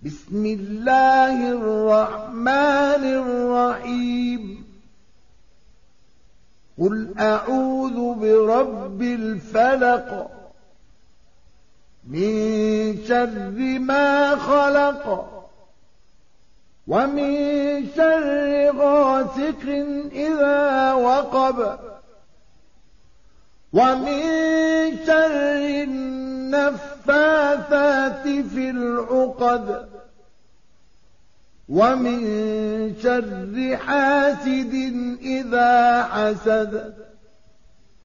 بسم الله الرحمن الرحيم قل أعوذ برب الفلق من شر ما خلق ومن شر غاسق إذا وقب ومن شر النفاثات في العقد ومن شر حاسد إذا حسد